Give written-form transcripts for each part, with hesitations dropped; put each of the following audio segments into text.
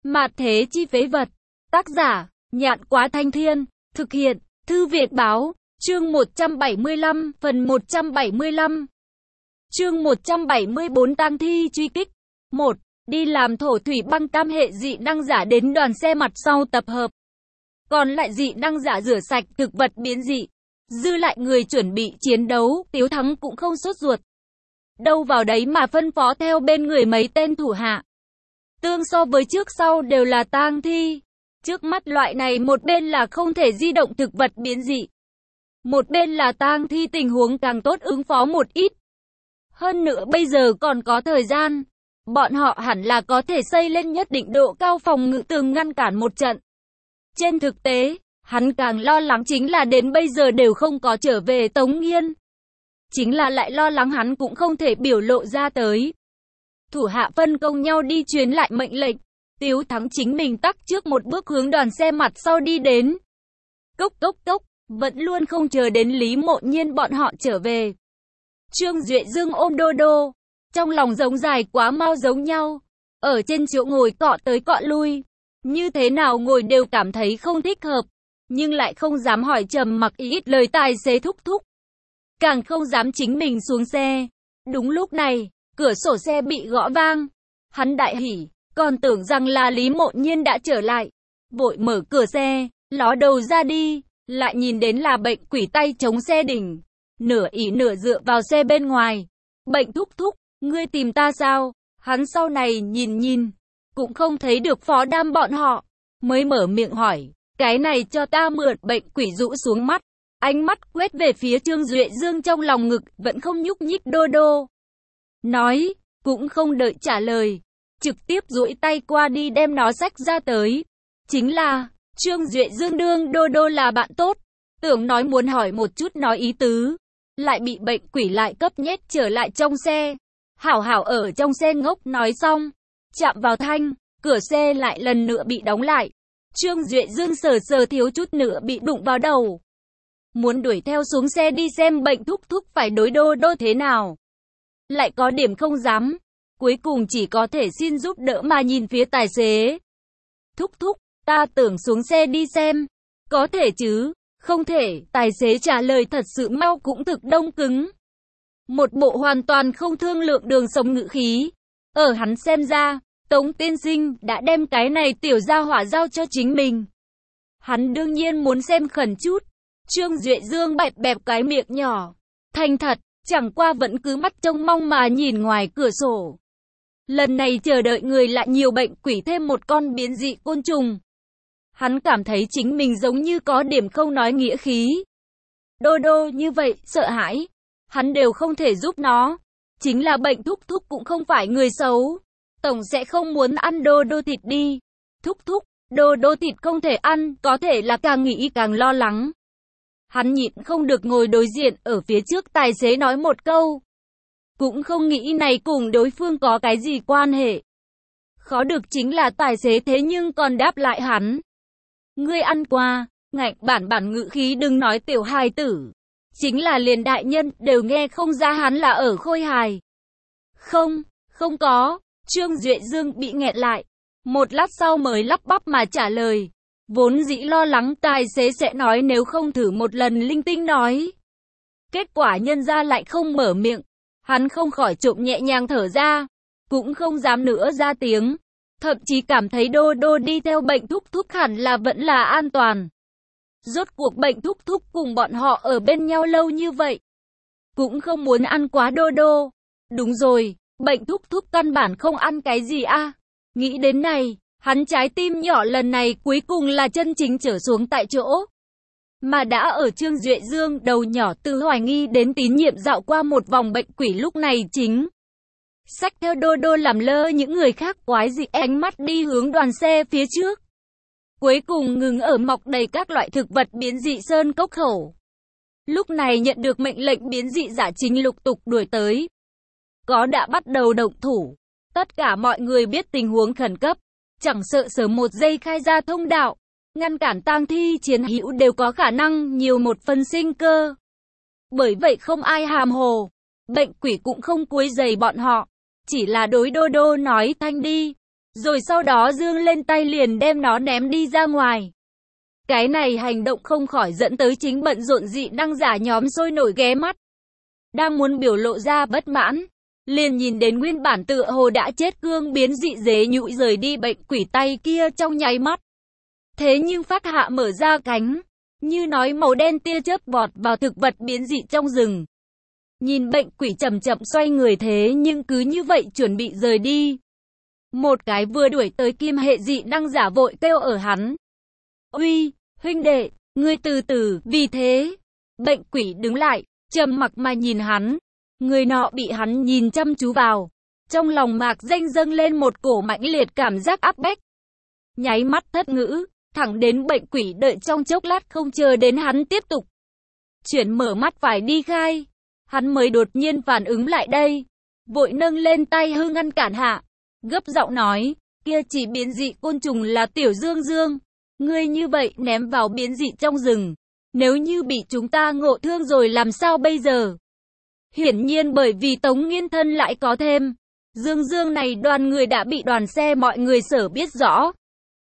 Mạt thế chi phế vật. Tác giả, Nhạn Quá Thanh Thiên. Thực hiện, Thư Việt Báo. Chương 175, phần 175. Chương 174 tang thi truy kích. 1. Đi làm thổ thủy băng tam hệ dị năng giả đến đoàn xe mặt sau tập hợp. Còn lại dị năng giả rửa sạch thực vật biến dị. Dư lại người chuẩn bị chiến đấu, Tiếu Thắng cũng không sốt ruột. Đâu vào đấy mà phân phó theo bên người mấy tên thủ hạ. Tương so với trước sau đều là tang thi. Trước mắt loại này một bên là không thể di động thực vật biến dị. Một bên là tang thi, tình huống càng tốt ứng phó một ít. Hơn nữa bây giờ còn có thời gian. Bọn họ hẳn là có thể xây lên nhất định độ cao phòng ngự tường ngăn cản một trận. Trên thực tế, hắn càng lo lắng chính là đến bây giờ đều không có trở về Tống Nghiên. Chính là lại lo lắng hắn cũng không thể biểu lộ ra tới. Thủ hạ phân công nhau đi truyền lại mệnh lệnh. Tiếu Thắng chính mình tắc trước một bước hướng đoàn xe mặt sau đi đến. Cốc cốc cốc, vẫn luôn không chờ đến Lý Mộ Nhiên bọn họ trở về. Trương Duệ Dương ôm Đô Đô, trong lòng giống dài quá mau giống nhau. Ở trên chỗ ngồi cọ tới cọ lui. Như thế nào ngồi đều cảm thấy không thích hợp. Nhưng lại không dám hỏi trầm mặc ít lời tài xế thúc thúc. Càng không dám chính mình xuống xe. Đúng lúc này, cửa sổ xe bị gõ vang. Hắn đại hỉ, còn tưởng rằng là Lý Mộ Nhiên đã trở lại. Vội mở cửa xe, ló đầu ra đi. Lại nhìn đến là bệnh quỷ tay chống xe đỉnh. Nửa ỉ nửa dựa vào xe bên ngoài. Bệnh thúc thúc, ngươi tìm ta sao? Hắn sau này nhìn, cũng không thấy được Phó Đam bọn họ. Mới mở miệng hỏi, cái này cho ta mượn. Bệnh quỷ rũ xuống mắt. Ánh mắt quét về phía Trương Duệ Dương trong lòng ngực, vẫn không nhúc nhích Đô Đô. Nói, cũng không đợi trả lời. Trực tiếp duỗi tay qua đi đem nó xách ra tới. Chính là, Trương Duệ Dương đương Đô Đô là bạn tốt. Tưởng nói muốn hỏi một chút nói ý tứ. Lại bị bệnh quỷ lại cấp nhét trở lại trong xe. Hảo hảo ở trong xe ngốc nói xong. Chạm vào thanh, cửa xe lại lần nữa bị đóng lại. Trương Duệ Dương sờ thiếu chút nữa bị đụng vào đầu. Muốn đuổi theo xuống xe đi xem bệnh thúc thúc phải đối Đô Đô thế nào. Lại có điểm không dám. Cuối cùng chỉ có thể xin giúp đỡ mà nhìn phía tài xế. Thúc thúc, ta tưởng xuống xe đi xem. Có thể chứ? Không thể, tài xế trả lời thật sự mau cũng thực đông cứng. Một bộ hoàn toàn không thương lượng đường sống ngữ khí. Ở hắn xem ra, Tống tiên sinh đã đem cái này tiểu gia hỏa giao cho chính mình. Hắn đương nhiên muốn xem khẩn chút. Trương Duệ Dương bẹp bẹp cái miệng nhỏ. Thành thật, chẳng qua vẫn cứ mắt trông mong mà nhìn ngoài cửa sổ. Lần này chờ đợi người lại nhiều bệnh quỷ thêm một con biến dị côn trùng. Hắn cảm thấy chính mình giống như có điểm không nói nghĩa khí. Đô Đô như vậy, sợ hãi. Hắn đều không thể giúp nó. Chính là bệnh thúc thúc cũng không phải người xấu. Tổng sẽ không muốn ăn Đô Đô thịt đi. Thúc thúc, Đô Đô thịt không thể ăn, có thể là càng nghĩ càng lo lắng. Hắn nhịn không được ngồi đối diện ở phía trước tài xế nói một câu. Cũng không nghĩ này cùng đối phương có cái gì quan hệ. Khó được chính là tài xế thế nhưng còn đáp lại hắn. Ngươi ăn qua, ngạch bản ngữ khí đừng nói tiểu hài tử. Chính là liền đại nhân đều nghe không ra hắn là ở khôi hài. Không có, Trương Duệ Dương bị nghẹn lại. Một lát sau mới lắp bắp mà trả lời. Vốn dĩ lo lắng tài xế sẽ nói nếu không thử một lần linh tinh nói. Kết quả nhân ra lại không mở miệng. Hắn không khỏi trộm nhẹ nhàng thở ra. Cũng không dám nữa ra tiếng. Thậm chí cảm thấy Đô Đô đi theo bệnh thúc thúc hẳn là vẫn là an toàn. Rốt cuộc bệnh thúc thúc cùng bọn họ ở bên nhau lâu như vậy. Cũng không muốn ăn quá Đô Đô. Đúng rồi, bệnh thúc thúc căn bản không ăn cái gì a. Nghĩ đến này, hắn trái tim nhỏ lần này cuối cùng là chân chính trở xuống tại chỗ. Mà đã ở Trương Duệ Dương đầu nhỏ từ hoài nghi đến tín nhiệm dạo qua một vòng bệnh quỷ lúc này chính. Xách theo Đô Đô làm lơ những người khác quái dị ánh mắt đi hướng đoàn xe phía trước. Cuối cùng ngừng ở mọc đầy các loại thực vật biến dị sơn cốc khẩu. Lúc này nhận được mệnh lệnh biến dị giả chính lục tục đuổi tới. Có đã bắt đầu động thủ. Tất cả mọi người biết tình huống khẩn cấp. Chẳng sợ sớm một giây khai ra thông đạo. Ngăn cản tang thi chiến hữu đều có khả năng nhiều một phần sinh cơ. Bởi vậy không ai hàm hồ. Bệnh quỷ cũng không quấy rầy bọn họ. Chỉ là đối Đô Đô nói thanh đi. rồi sau đó giương lên tay liền đem nó ném đi ra ngoài. Cái này hành động không khỏi dẫn tới chính bận rộn dị năng giả nhóm sôi nổi ghé mắt. Đang muốn biểu lộ ra bất mãn, liền nhìn đến nguyên bản tựa hồ đã chết cương biến dị dế nhụi rời đi bệnh quỷ tay kia trong nháy mắt. Thế nhưng phát hạ mở ra cánh, như nói màu đen tia chớp vọt vào thực vật biến dị trong rừng. Nhìn bệnh quỷ chậm chậm xoay người thế nhưng cứ như vậy chuẩn bị rời đi. Một cái vừa đuổi tới kim hệ dị năng giả vội kêu ở hắn. Uy, huynh đệ, ngươi từ từ, vì thế. Bệnh quỷ đứng lại, trầm mặc mà nhìn hắn. Người nọ bị hắn nhìn chăm chú vào. Trong lòng mạc danh dâng lên một cổ mãnh liệt cảm giác áp bách. Nháy mắt thất ngữ, thẳng đến bệnh quỷ đợi trong chốc lát không chờ đến hắn tiếp tục. Chuyển mở mắt phải đi khai. Hắn mới đột nhiên phản ứng lại đây. Vội nâng lên tay hư ngăn cản hạ. Gấp giọng nói, kia chỉ biến dị côn trùng là tiểu Dương Dương. Ngươi như vậy ném vào biến dị trong rừng. Nếu như bị chúng ta ngộ thương rồi làm sao bây giờ? Hiển nhiên bởi vì Tống Nghiên thân lại có thêm. Dương Dương này đoàn người đã bị đoàn xe mọi người sở biết rõ.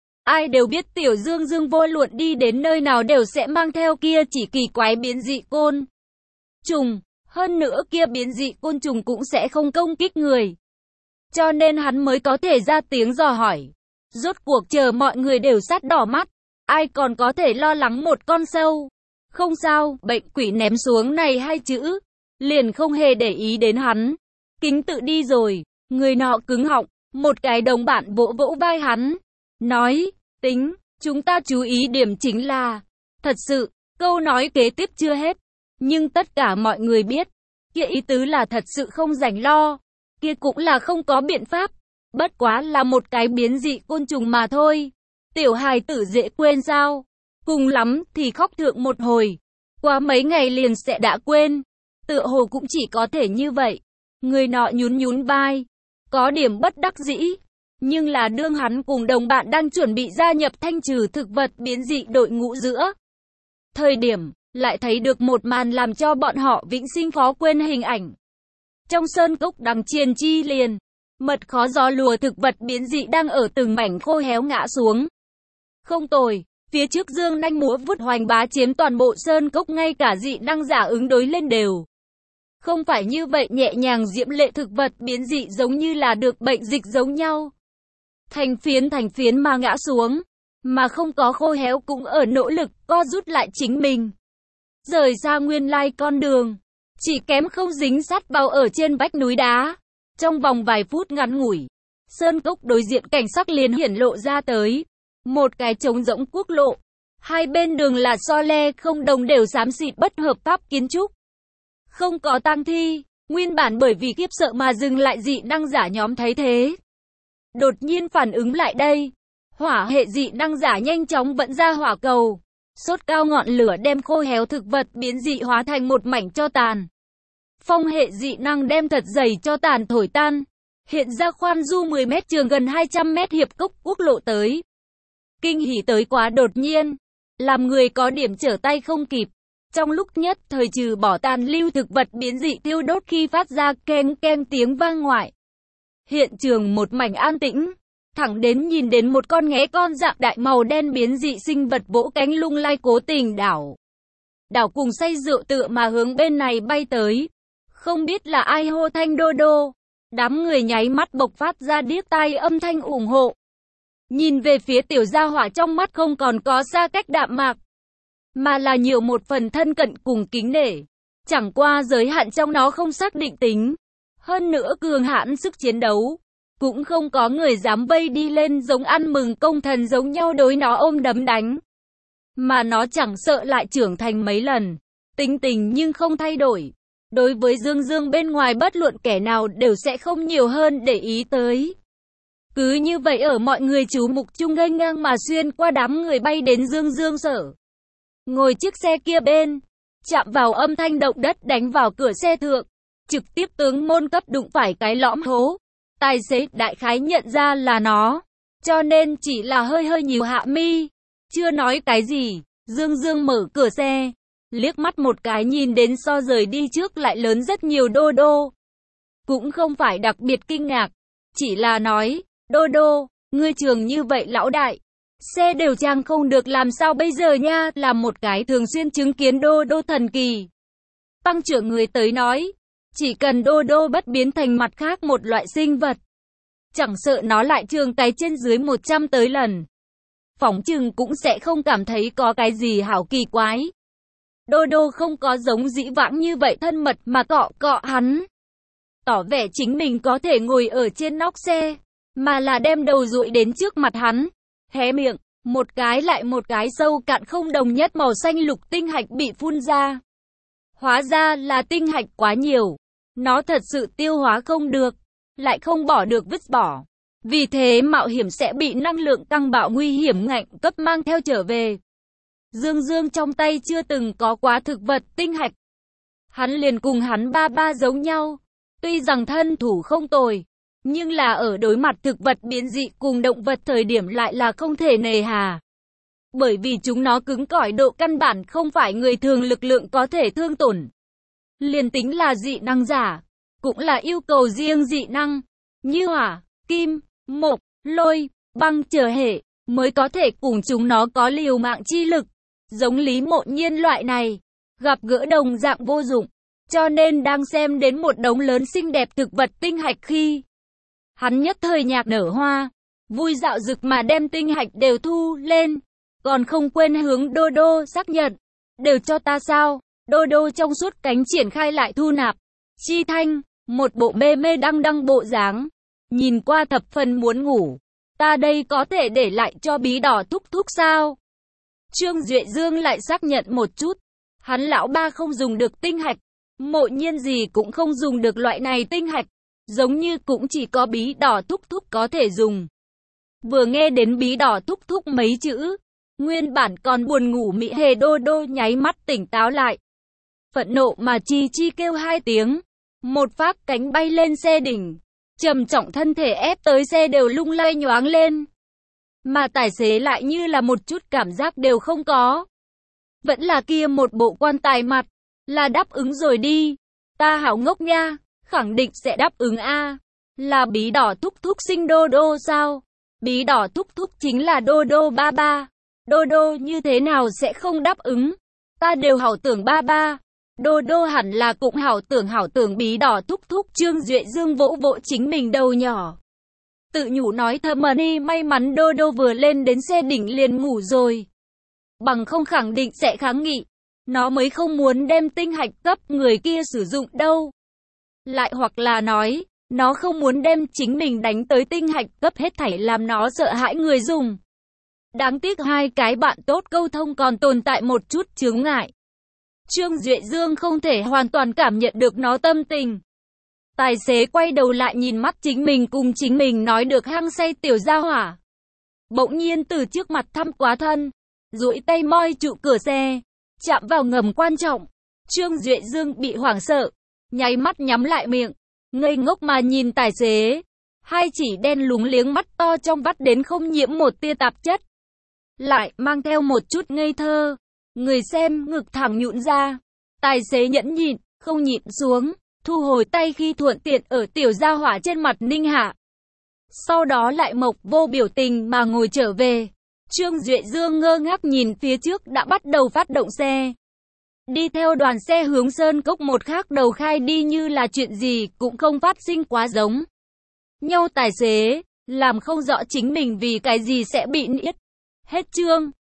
Ai đều biết tiểu Dương Dương vô luận đi đến nơi nào đều sẽ mang theo kia chỉ kỳ quái biến dị côn trùng. Hơn nữa kia biến dị côn trùng cũng sẽ không công kích người. Cho nên hắn mới có thể ra tiếng dò hỏi. Rốt cuộc chờ mọi người đều sát đỏ mắt. Ai còn có thể lo lắng một con sâu. Không sao, bệnh quỷ ném xuống này hai chữ. Liền không hề để ý đến hắn. Kính tự đi rồi. Người nọ cứng họng. Một cái đồng bạn vỗ vỗ vai hắn. Nói, tính, chúng ta chú ý điểm chính là. Thật sự, câu nói kế tiếp chưa hết. Nhưng tất cả mọi người biết. Kia ý tứ là thật sự không rảnh lo. Kia cũng là không có biện pháp. Bất quá là một cái biến dị côn trùng mà thôi. Tiểu hài tử dễ quên sao? Cùng lắm thì khóc thượng một hồi. Qua mấy ngày liền sẽ đã quên. Tựa hồ cũng chỉ có thể như vậy. Người nọ nhún nhún vai. Có điểm bất đắc dĩ. Nhưng là đương hắn cùng đồng bạn đang chuẩn bị gia nhập thanh trừ thực vật biến dị đội ngũ giữa. Thời điểm, lại thấy được một màn làm cho bọn họ vĩnh sinh khó quên hình ảnh. Trong sơn cốc đằng chiền chi liền, mật khó gió lùa thực vật biến dị đang ở từng mảnh khô héo ngã xuống. Không tồi, phía trước dương nanh múa vút hoành bá chiếm toàn bộ sơn cốc ngay cả dị năng giả ứng đối lên đều. Không phải như vậy nhẹ nhàng diễm lệ thực vật biến dị giống như là được bệnh dịch giống nhau. Thành phiến mà ngã xuống, mà không có khô héo cũng ở nỗ lực co rút lại chính mình. Rời xa nguyên lai con đường, chỉ kém không dính sát vào ở trên vách núi đá. Trong vòng vài phút ngắn ngủi, sơn cốc đối diện cảnh sắc liền hiển lộ ra tới. Một cái trống rỗng quốc lộ, hai bên đường là so le không đồng đều xám xịt bất hợp pháp kiến trúc. Không có tang thi, nguyên bản bởi vì khiếp sợ mà dừng lại dị năng giả nhóm thấy thế. Đột nhiên phản ứng lại đây, hỏa hệ dị năng giả nhanh chóng vận ra hỏa cầu. Sốt cao ngọn lửa đem khô héo thực vật biến dị hóa thành một mảnh tro tàn. Phong hệ dị năng đem thật dày cho tàn thổi tan. Hiện ra khoan du 10 mét trường gần 200 mét hiệp cốc quốc lộ tới. Kinh hỉ tới quá đột nhiên, làm người có điểm trở tay không kịp. Trong lúc nhất thời trừ bỏ tàn lưu thực vật biến dị tiêu đốt khi phát ra keng keng tiếng vang ngoại. Hiện trường một mảnh an tĩnh. Thẳng đến nhìn đến một con nghé con dạng đại màu đen biến dị sinh vật vỗ cánh lung lay cố tình đảo. Đảo cùng say rượu tựa mà hướng bên này bay tới. Không biết là ai hô thanh đô đô. Đám người nháy mắt bộc phát ra điếc tai âm thanh ủng hộ. Nhìn về phía tiểu gia hỏa trong mắt không còn có xa cách đạm mạc. Mà là nhiều một phần thân cận cùng kính nể. Chẳng qua giới hạn trong nó không xác định tính. Hơn nữa cường hãn sức chiến đấu. Cũng không có người dám vây đi lên giống ăn mừng công thần giống nhau đối nó ôm đấm đánh. Mà nó chẳng sợ lại trưởng thành mấy lần. Tính tình nhưng không thay đổi. Đối với Dương Dương bên ngoài bất luận kẻ nào đều sẽ không nhiều hơn để ý tới. Cứ như vậy ở mọi người chú mục chung nghênh ngang mà xuyên qua đám người bay đến Dương Dương sở. Ngồi chiếc xe kia bên, chạm vào âm thanh động đất đánh vào cửa xe thượng. Trực tiếp tướng môn cấp đụng phải cái lõm hố. Tài xế đại khái nhận ra là nó, cho nên chỉ là hơi nhíu hạ mi. Chưa nói cái gì, Dương Dương mở cửa xe, liếc mắt một cái nhìn đến so rời đi trước lại lớn rất nhiều đô đô. Cũng không phải đặc biệt kinh ngạc, chỉ là nói, đô đô, Ngươi trường như vậy lão đại. Xe đều trang không được làm sao bây giờ nha, là một cái thường xuyên chứng kiến đô đô thần kỳ. Tăng trưởng người tới nói, chỉ cần đô đô bất biến thành mặt khác một loại sinh vật. Chẳng sợ nó lại trường cái trên dưới 100 tới lần. Phỏng chừng cũng sẽ không cảm thấy có cái gì hảo kỳ quái. Đô đô không có giống dĩ vãng như vậy thân mật mà cọ cọ hắn. Tỏ vẻ chính mình có thể ngồi ở trên nóc xe, mà là đem đầu dụi đến trước mặt hắn. Hé miệng, một cái lại một cái sâu cạn không đồng nhất màu xanh lục tinh hạch bị phun ra. Hóa ra là tinh hạch quá nhiều. Nó thật sự tiêu hóa không được, lại không bỏ được vứt bỏ. Vì thế mạo hiểm sẽ bị năng lượng tăng bạo nguy hiểm ngạnh cấp mang theo trở về. Dương Dương trong tay chưa từng có quá thực vật tinh hạch. Hắn liền cùng hắn ba ba giống nhau. Tuy rằng thân thủ không tồi, nhưng là ở đối mặt thực vật biến dị cùng động vật thời điểm lại là không thể nề hà. Bởi vì chúng nó cứng cỏi độ căn bản không phải người thường lực lượng có thể thương tổn. Liền tính là dị năng giả, cũng là yêu cầu riêng dị năng, như hỏa, kim, mộc, lôi, băng chờ hệ, mới có thể cùng chúng nó có liều mạng chi lực. Giống Lý Mộ Nhiên loại này, gặp gỡ đồng dạng vô dụng. Cho nên đang xem đến một đống lớn xinh đẹp thực vật tinh hạch khi hắn nhất thời nhạc nở hoa, vui dạo dực mà đem tinh hạch đều thu lên, còn không quên hướng Đô Đô xác nhận, đều cho ta sao? Đô Đô trong suốt cánh triển khai lại thu nạp, chi thanh, một bộ mê mê đăng đăng bộ dáng, nhìn qua thập phần muốn ngủ, ta đây có thể để lại cho bí đỏ thúc thúc sao? Trương Duệ Dương lại xác nhận một chút, hắn lão ba không dùng được tinh hạch. Mộ Nhiên gì cũng không dùng được loại này tinh hạch, giống như cũng chỉ có bí đỏ thúc thúc có thể dùng. Vừa nghe đến bí đỏ thúc thúc mấy chữ, nguyên bản còn buồn ngủ Mỹ Hề Đô Đô nháy mắt tỉnh táo lại. Phẫn nộ mà chi chi kêu hai tiếng, một phát cánh bay lên xe đỉnh, trầm trọng thân thể ép tới xe đều lung lay nhoáng lên. Mà tài xế lại như là một chút cảm giác đều không có. Vẫn là kia một bộ quan tài mặt. Là đáp ứng rồi đi. Ta hảo ngốc nha, khẳng định sẽ đáp ứng a. Là bí đỏ thúc thúc sinh Đô Đô sao? Bí đỏ thúc thúc chính là Đô Đô ba ba. Đô Đô như thế nào sẽ không đáp ứng? Ta đều hảo tưởng ba ba. Đô Đô hẳn là cũng hảo tưởng bí đỏ thúc thúc. Trương Duệ Dương vỗ vỗ chính mình đầu nhỏ. Tự nhủ nói thầm đi, may mắn Đô Đô vừa lên đến xe đỉnh liền ngủ rồi. Bằng không khẳng định sẽ kháng nghị. Nó mới không muốn đem tinh hạch cấp người kia sử dụng đâu. Lại hoặc là nói, nó không muốn đem chính mình đánh tới tinh hạch cấp hết thảy làm nó sợ hãi người dùng. Đáng tiếc hai cái bạn tốt câu thông còn tồn tại một chút chướng ngại. Trương Duệ Dương không thể hoàn toàn cảm nhận được nó tâm tình. Tài xế quay đầu lại nhìn mắt chính mình cùng chính mình nói được hăng say tiểu gia hỏa. Bỗng nhiên từ trước mặt thăm quá thân, duỗi tay moi trụ cửa xe. Chạm vào ngầm quan trọng, Trương Duệ Dương bị hoảng sợ, nháy mắt nhắm lại miệng, ngây ngốc mà nhìn tài xế. Hai chỉ đen lúng liếng mắt to trong vắt đến không nhiễm một tia tạp chất. Lại mang theo một chút ngây thơ. Người xem ngực thẳng nhũn ra. Tài xế nhẫn nhịn, không nhịn xuống, thu hồi tay khi thuận tiện ở tiểu gia hỏa trên mặt ninh hạ. Sau đó lại mộc vô biểu tình mà ngồi trở về. Trương Duệ Dương ngơ ngác nhìn phía trước đã bắt đầu phát động xe. Đi theo đoàn xe hướng Sơn Cốc một khác đầu khai đi như là chuyện gì cũng không phát sinh quá giống nhau. Tài xế làm không rõ chính mình vì cái gì sẽ bị niết. Hết chương.